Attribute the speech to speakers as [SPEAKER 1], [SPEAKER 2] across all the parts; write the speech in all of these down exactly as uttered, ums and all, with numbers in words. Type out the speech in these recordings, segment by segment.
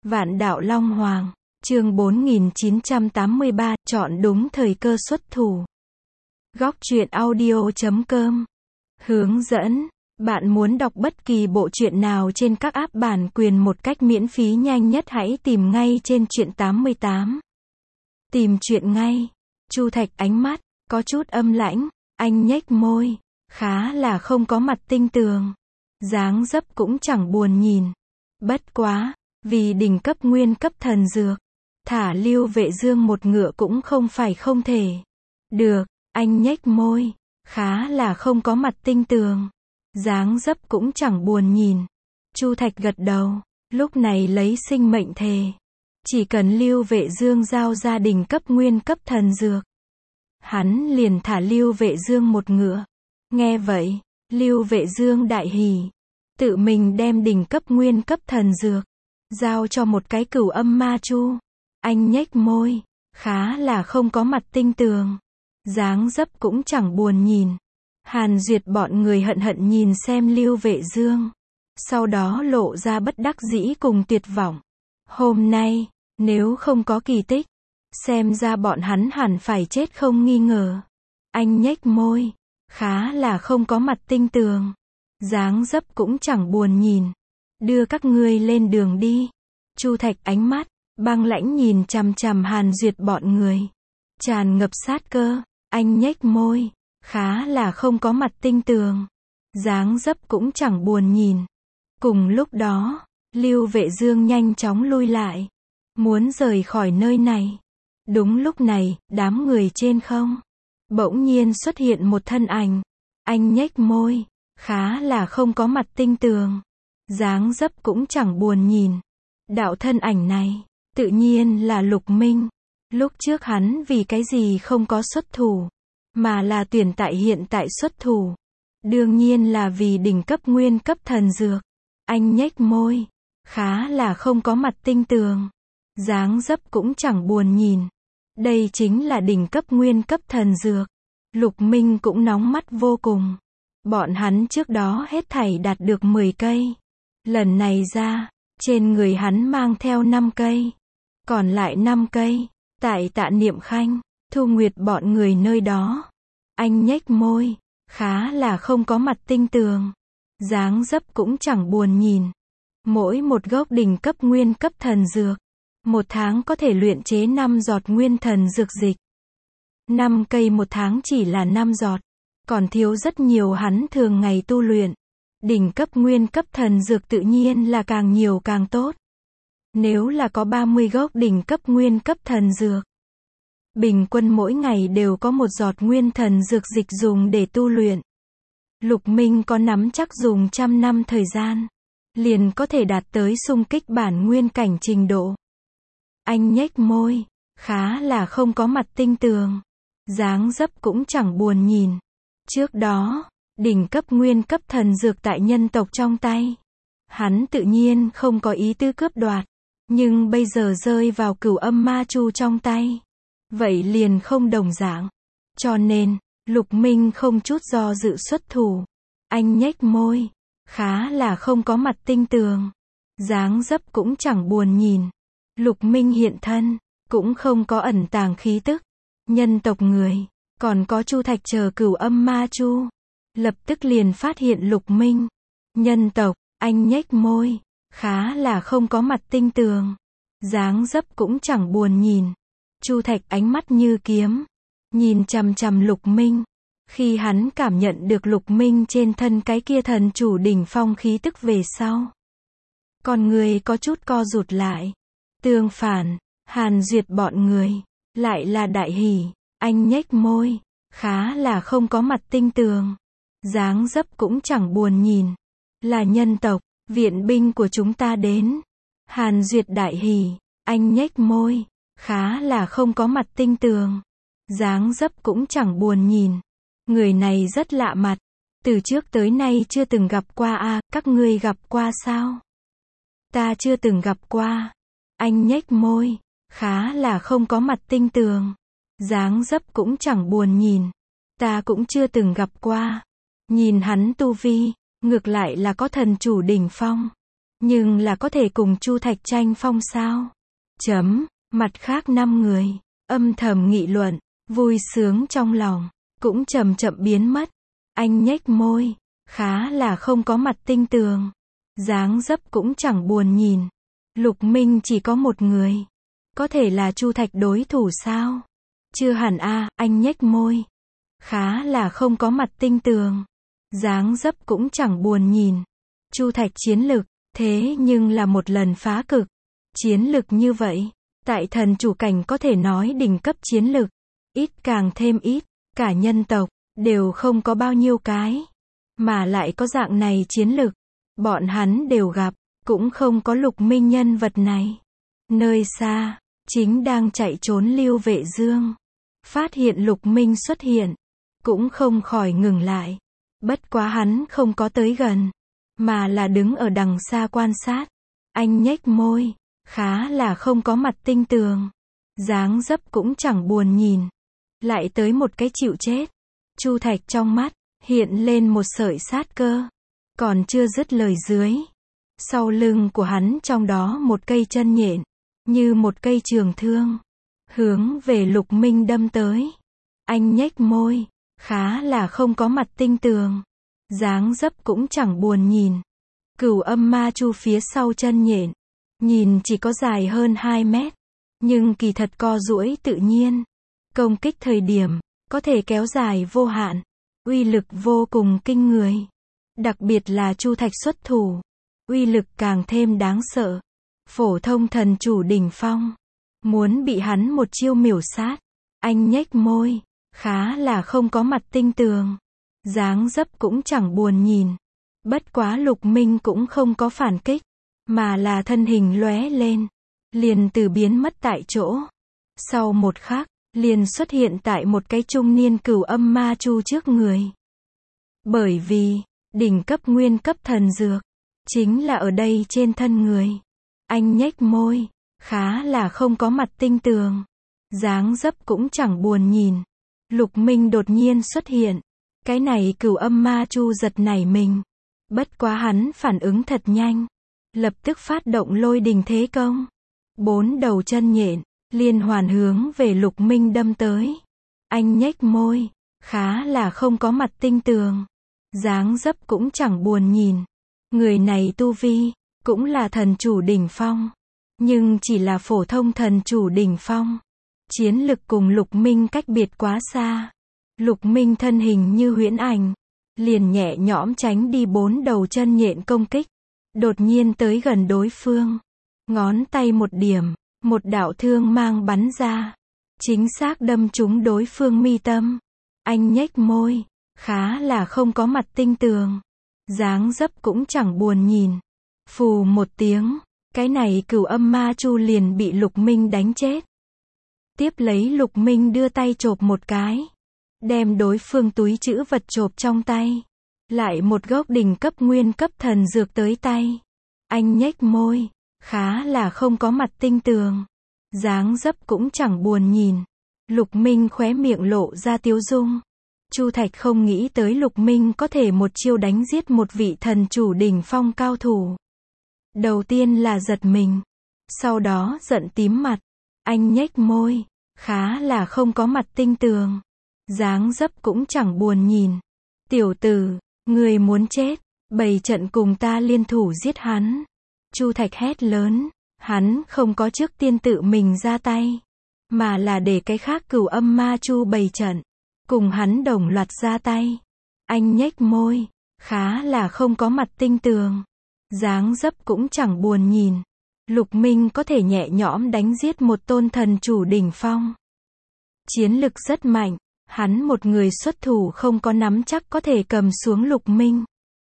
[SPEAKER 1] Vạn đạo Long Hoàng, chương bốn nghìn chín trăm tám mươi ba, chọn đúng thời cơ xuất thủ. Góc truyện audio chấm com. Hướng dẫn, bạn muốn đọc bất kỳ bộ truyện nào trên các app bản quyền một cách miễn phí nhanh nhất hãy tìm ngay trên truyện tám mươi tám. Tìm truyện ngay. Chu Thạch ánh mắt có chút âm lãnh, anh nhếch môi, khá là không có mặt tinh tường. Dáng dấp cũng chẳng buồn nhìn. Bất quá, vì đỉnh cấp nguyên cấp thần dược, thả Lưu Vệ Dương một ngựa cũng không phải không thể. Được, anh nhếch môi, khá là không có mặt tinh tường. Dáng dấp cũng chẳng buồn nhìn. Chu Thạch gật đầu, lúc này lấy sinh mệnh thề. Chỉ cần Lưu Vệ Dương giao gia đình cấp nguyên cấp thần dược, hắn liền thả Lưu Vệ Dương một ngựa. Nghe vậy, Lưu Vệ Dương đại hỉ, tự mình đem đỉnh cấp nguyên cấp thần dược giao cho một cái Cửu Âm Ma Chu. Anh nhếch môi, khá là không có mặt tinh tường. Dáng dấp cũng chẳng buồn nhìn. Hàn Duyệt bọn người hận hận nhìn xem Lưu Vệ Dương, sau đó lộ ra bất đắc dĩ cùng tuyệt vọng. Hôm nay, nếu không có kỳ tích, xem ra bọn hắn hẳn phải chết không nghi ngờ. Anh nhếch môi, khá là không có mặt tinh tường. Dáng dấp cũng chẳng buồn nhìn. Đưa các ngươi lên đường đi. Chu Thạch ánh mắt băng lãnh nhìn chằm chằm Hàn Duyệt bọn người, tràn ngập sát cơ. Anh nhếch môi, khá là không có mặt tinh tường. Dáng dấp cũng chẳng buồn nhìn. Cùng lúc đó, Lưu Vệ Dương nhanh chóng lui lại, muốn rời khỏi nơi này. Đúng lúc này, đám người trên không bỗng nhiên xuất hiện một thân ảnh. Anh nhếch môi, khá là không có mặt tinh tường. Dáng dấp cũng chẳng buồn nhìn. Đạo thân ảnh này, tự nhiên là Lục Minh. Lúc trước hắn vì cái gì không có xuất thủ, mà là tuyển tại hiện tại xuất thủ. Đương nhiên là vì đỉnh cấp nguyên cấp thần dược. Anh nhếch môi, khá là không có mặt tinh tường. Dáng dấp cũng chẳng buồn nhìn. Đây chính là đỉnh cấp nguyên cấp thần dược. Lục Minh cũng nóng mắt vô cùng. Bọn hắn trước đó hết thảy đạt được mười cây. Lần này ra, trên người hắn mang theo năm cây. Còn lại năm cây, tại Tạ Niệm Khanh, Thu Nguyệt bọn người nơi đó. Anh nhếch môi, khá là không có mặt tinh tường. Dáng dấp cũng chẳng buồn nhìn. Mỗi một gốc đỉnh cấp nguyên cấp thần dược, một tháng có thể luyện chế năm giọt nguyên thần dược dịch. năm cây một tháng chỉ là năm giọt, còn thiếu rất nhiều hắn thường ngày tu luyện. Đỉnh cấp nguyên cấp thần dược tự nhiên là càng nhiều càng tốt. Nếu là có ba mươi gốc đỉnh cấp nguyên cấp thần dược, bình quân mỗi ngày đều có một giọt nguyên thần dược dịch dùng để tu luyện. Lục Minh có nắm chắc dùng trăm năm thời gian, liền có thể đạt tới xung kích bản nguyên cảnh trình độ. Anh nhếch môi, khá là không có mặt tinh tường. Dáng dấp cũng chẳng buồn nhìn. Trước đó, đỉnh cấp nguyên cấp thần dược tại nhân tộc trong tay, hắn tự nhiên không có ý tư cướp đoạt. Nhưng bây giờ rơi vào Cửu Âm Ma Chu trong tay, vậy liền không đồng dạng. Cho nên, Lục Minh không chút do dự xuất thủ. Anh nhếch môi, khá là không có mặt tinh tường. Dáng dấp cũng chẳng buồn nhìn. Lục Minh hiện thân, cũng không có ẩn tàng khí tức. Nhân tộc người, còn có Chu Thạch chờ Cửu Âm Ma Chu, lập tức liền phát hiện Lục Minh. Nhân tộc, anh nhếch môi, khá là không có mặt tinh tường. Dáng dấp cũng chẳng buồn nhìn. Chu Thạch ánh mắt như kiếm, nhìn chằm chằm Lục Minh. Khi hắn cảm nhận được Lục Minh trên thân cái kia thần chủ đỉnh phong khí tức về sau, con người có chút co rụt lại. Tương phản, Hàn Duyệt bọn người lại là đại hỉ. Anh nhếch môi, khá là không có mặt tinh tường. Dáng dấp cũng chẳng buồn nhìn. Là nhân tộc, viện binh của chúng ta đến. Hàn Duyệt đại hỉ. Anh nhếch môi, khá là không có mặt tinh tường. Dáng dấp cũng chẳng buồn nhìn. Người này rất lạ mặt. Từ trước tới nay chưa từng gặp qua a à, các ngươi gặp qua sao? Ta chưa từng gặp qua. Anh nhếch môi, khá là không có mặt tinh tường. Dáng dấp cũng chẳng buồn nhìn. Ta cũng chưa từng gặp qua. Nhìn hắn tu vi, ngược lại là có thần chủ đỉnh phong. nhưng là có thể cùng Chu Thạch tranh phong sao? Chấm, mặt khác năm người, âm thầm nghị luận, vui sướng trong lòng, cũng chậm chậm biến mất. Anh nhếch môi, khá là không có mặt tinh tường. Dáng dấp cũng chẳng buồn nhìn. Lục Minh chỉ có một người. Có thể là Chu Thạch đối thủ sao? Chưa hẳn a, anh nhếch môi. Khá là không có mặt tinh tường. Dáng dấp cũng chẳng buồn nhìn. Chu Thạch chiến lực, thế nhưng là một lần phá cực. Chiến lực như vậy, tại thần chủ cảnh có thể nói đỉnh cấp chiến lực. Ít càng thêm ít, cả nhân tộc, đều không có bao nhiêu cái. Mà lại có dạng này chiến lực. Bọn hắn đều gặp, cũng không có Lục Minh nhân vật này. Nơi xa, chính đang chạy trốn Lưu Vệ Dương. Phát hiện Lục Minh xuất hiện, cũng không khỏi ngừng lại. Bất quá hắn không có tới gần, mà là đứng ở đằng xa quan sát. Anh nhếch môi, khá là không có mặt tinh tường. Dáng dấp cũng chẳng buồn nhìn. Lại tới một cái chịu chết. Chu Thạch trong mắt, hiện lên một sợi sát cơ. Còn chưa dứt lời dưới. Sau lưng của hắn trong đó một cây chân nhện, như một cây trường thương. Hướng về Lục Minh đâm tới. Anh nhếch môi, khá là không có mặt tinh tường. Dáng dấp cũng chẳng buồn nhìn. Cửu âm ma chu phía sau chân nhện. Nhìn chỉ có dài hơn hai mét. Nhưng kỳ thật co duỗi tự nhiên. Công kích thời điểm, có thể kéo dài vô hạn. Uy lực vô cùng kinh người. Đặc biệt là Chu Thạch xuất thủ. Uy lực càng thêm đáng sợ. Phổ thông thần chủ đỉnh phong. Muốn bị hắn một chiêu miểu sát. Anh nhếch môi. Khá là không có mặt tinh tường. Dáng dấp cũng chẳng buồn nhìn. Bất quá Lục Minh cũng không có phản kích. Mà là thân hình lóe lên. Liền từ biến mất tại chỗ. Sau một khắc, liền xuất hiện tại một cái trung niên cửu âm ma chu trước người. Bởi vì, đỉnh cấp nguyên cấp thần dược, chính là ở đây trên thân người. Anh nhếch môi, khá là không có mặt tinh tường. Dáng dấp cũng chẳng buồn nhìn. Lục Minh đột nhiên xuất hiện. Cái này cửu âm ma chu giật nảy mình. Bất quá hắn phản ứng thật nhanh. Lập tức phát động lôi đình thế công. Bốn đầu chân nhện, liên hoàn hướng về Lục Minh đâm tới. Anh nhếch môi, khá là không có mặt tinh tường. Dáng dấp cũng chẳng buồn nhìn. Người này tu vi, cũng là thần chủ đỉnh phong. Nhưng chỉ là phổ thông thần chủ đỉnh phong. Chiến lực cùng Lục Minh cách biệt quá xa. Lục Minh thân hình như huyễn ảnh. Liền nhẹ nhõm tránh đi bốn đầu chân nhện công kích. Đột nhiên tới gần đối phương. Ngón tay một điểm, một đạo thương mang bắn ra. Chính xác đâm trúng đối phương mi tâm. Anh nhếch môi, khá là không có mặt tinh tường. Dáng dấp cũng chẳng buồn nhìn. Phù một tiếng, cái này cửu âm ma chu liền bị Lục Minh đánh chết. Tiếp lấy Lục Minh đưa tay chộp một cái. Đem đối phương túi trữ vật chộp trong tay. Lại một gốc đỉnh cấp nguyên cấp thần dược tới tay. Anh nhếch môi, khá là không có mặt tinh tường. Dáng dấp cũng chẳng buồn nhìn. Lục Minh khóe miệng lộ ra tiếu dung. Chu Thạch không nghĩ tới Lục Minh có thể một chiêu đánh giết một vị thần chủ đỉnh phong cao thủ. Đầu tiên là giật mình. Sau đó giận tím mặt. Anh nhếch môi, khá là không có mặt tinh tường. Dáng dấp cũng chẳng buồn nhìn. Tiểu tử, người muốn chết, bày trận cùng ta liên thủ giết hắn. Chu Thạch hét lớn. Hắn không có trước tiên tự mình ra tay. Mà là để cái khác cửu âm ma chu bày trận. Cùng hắn đồng loạt ra tay. Anh nhếch môi, khá là không có mặt tinh tường. Dáng dấp cũng chẳng buồn nhìn. Lục Minh có thể nhẹ nhõm đánh giết một tôn thần chủ đỉnh phong. Chiến lực rất mạnh. Hắn một người xuất thủ không có nắm chắc có thể cầm xuống Lục Minh.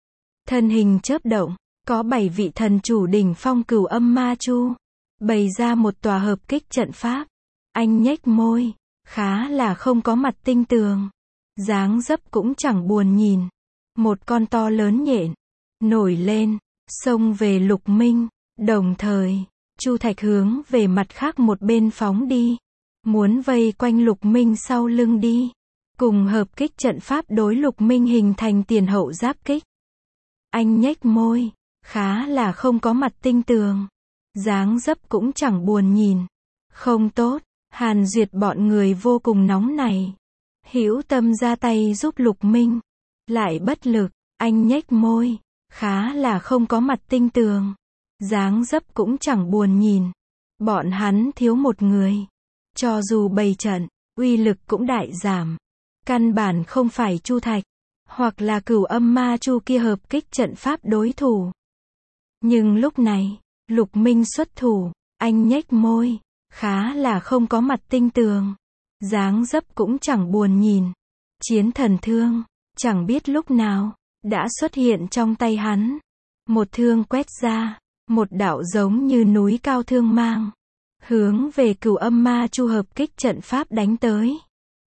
[SPEAKER 1] Thân hình chớp động. Có bảy vị thần chủ đỉnh phong cửu âm ma chu. Bày ra một tòa hợp kích trận pháp. Anh nhếch môi, khá là không có mặt tinh tường. Dáng dấp cũng chẳng buồn nhìn. Một con to lớn nhện. Nổi lên, xông về Lục Minh. Đồng thời, Chu Thạch hướng về mặt khác một bên phóng đi. Muốn vây quanh Lục Minh sau lưng đi. Cùng hợp kích trận pháp đối Lục Minh hình thành tiền hậu giáp kích. Anh nhếch môi. khá là không có mặt tinh tường. Dáng dấp cũng chẳng buồn nhìn. Không tốt, Hàn Duyệt bọn người vô cùng nóng này. Hữu Tâm ra tay giúp Lục Minh. Lại bất lực, anh nhếch môi. Khá là không có mặt tinh tường. Dáng dấp cũng chẳng buồn nhìn. Bọn hắn thiếu một người. Cho dù bày trận, uy lực cũng đại giảm. Căn bản không phải Chu Thạch, hoặc là Cửu Âm Ma Chu kia hợp kích trận pháp đối thủ. Nhưng lúc này, Lục Minh xuất thủ, anh nhếch môi, khá là không có mặt tinh tường. Dáng dấp cũng chẳng buồn nhìn. Chiến thần thương, chẳng biết lúc nào, đã xuất hiện trong tay hắn. Một thương quét ra, một đạo giống như núi cao thương mang. Hướng về Cửu Âm Ma Chu hợp kích trận pháp đánh tới.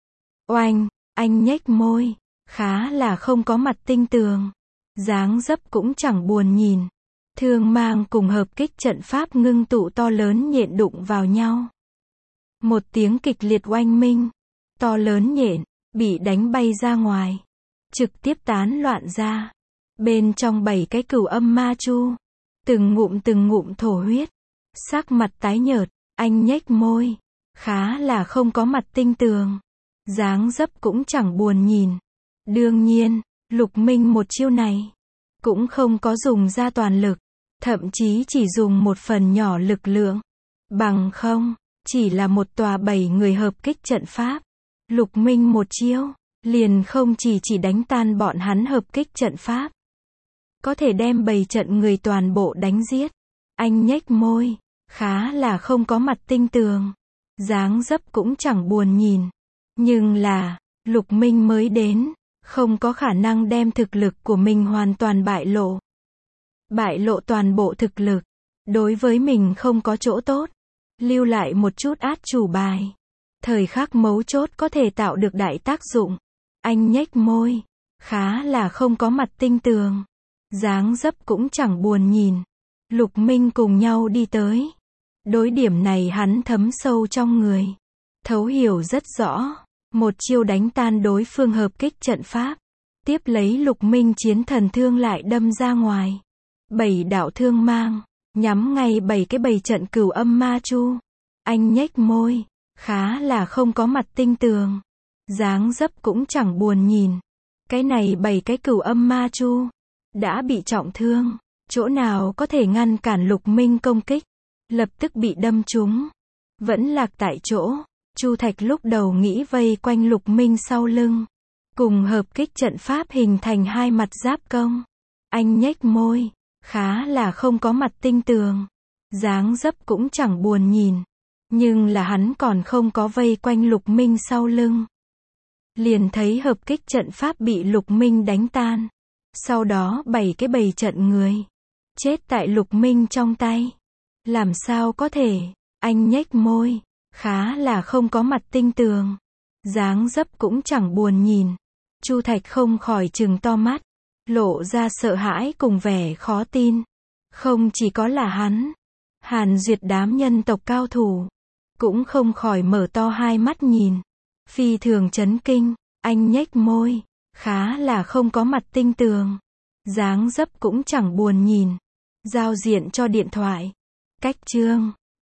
[SPEAKER 1] Oanh, anh nhếch môi, khá là không có mặt tinh tường. Dáng dấp cũng chẳng buồn nhìn. Thương mang cùng hợp kích trận pháp ngưng tụ to lớn nhện đụng vào nhau. Một tiếng kịch liệt oanh minh. To lớn nhện, bị đánh bay ra ngoài. Trực tiếp tán loạn ra. Bên trong bảy cái Cửu Âm Ma Chu. Từng ngụm từng ngụm thổ huyết. Sắc mặt tái nhợt, anh nhếch môi. Khá là không có mặt tinh tường. Dáng dấp cũng chẳng buồn nhìn. Đương nhiên, Lục Minh một chiêu này. Cũng không có dùng ra toàn lực. Thậm chí chỉ dùng một phần nhỏ lực lượng. Bằng không, chỉ là một tòa bảy người hợp kích trận pháp. Lục Minh một chiêu, liền không chỉ chỉ đánh tan bọn hắn hợp kích trận pháp. Có thể đem bầy trận người toàn bộ đánh giết. Anh nhếch môi, khá là không có mặt tinh tường. Dáng dấp cũng chẳng buồn nhìn. Nhưng là, Lục Minh mới đến, không có khả năng đem thực lực của mình hoàn toàn bại lộ. Bại lộ toàn bộ thực lực, đối với mình không có chỗ tốt. Lưu lại một chút át chủ bài. Thời khắc mấu chốt có thể tạo được đại tác dụng. Anh nhếch môi, khá là không có mặt tinh tường. Dáng dấp cũng chẳng buồn nhìn. Lục Minh cùng nhau đi tới. Đối điểm này hắn thấm sâu trong người. Thấu hiểu rất rõ. Một chiêu đánh tan đối phương hợp kích trận pháp. Tiếp lấy Lục Minh chiến thần thương lại đâm ra ngoài. Bảy đạo thương mang, nhắm ngay bảy cái bầy trận Cửu Âm Ma Chu. Anh nhếch môi, khá là không có mặt tinh tường. Dáng dấp cũng chẳng buồn nhìn. Cái này bảy cái Cửu Âm Ma Chu đã bị trọng thương, chỗ nào có thể ngăn cản Lục Minh công kích, lập tức bị đâm trúng, vẫn lạc tại chỗ. Chu Thạch lúc đầu nghĩ vây quanh Lục Minh sau lưng, cùng hợp kích trận pháp hình thành hai mặt giáp công. Anh nhếch môi, khá là không có mặt tinh tường. Dáng dấp cũng chẳng buồn nhìn. Nhưng là hắn còn không có vây quanh Lục Minh sau lưng. Liền thấy hợp kích trận pháp bị Lục Minh đánh tan. Sau đó bảy cái bầy trận người chết tại Lục Minh trong tay. Làm sao có thể? Anh nhếch môi, khá là không có mặt tinh tường. Dáng dấp cũng chẳng buồn nhìn. Chu Thạch không khỏi trừng to mắt, lộ ra sợ hãi cùng vẻ khó tin. Không chỉ có là hắn, Hàn Duyệt đám nhân tộc cao thủ cũng không khỏi mở to hai mắt nhìn, phi thường chấn kinh. Anh nhếch môi, khá là không có mặt tinh tường. Dáng dấp cũng chẳng buồn nhìn. Giao diện cho điện thoại. Cách chương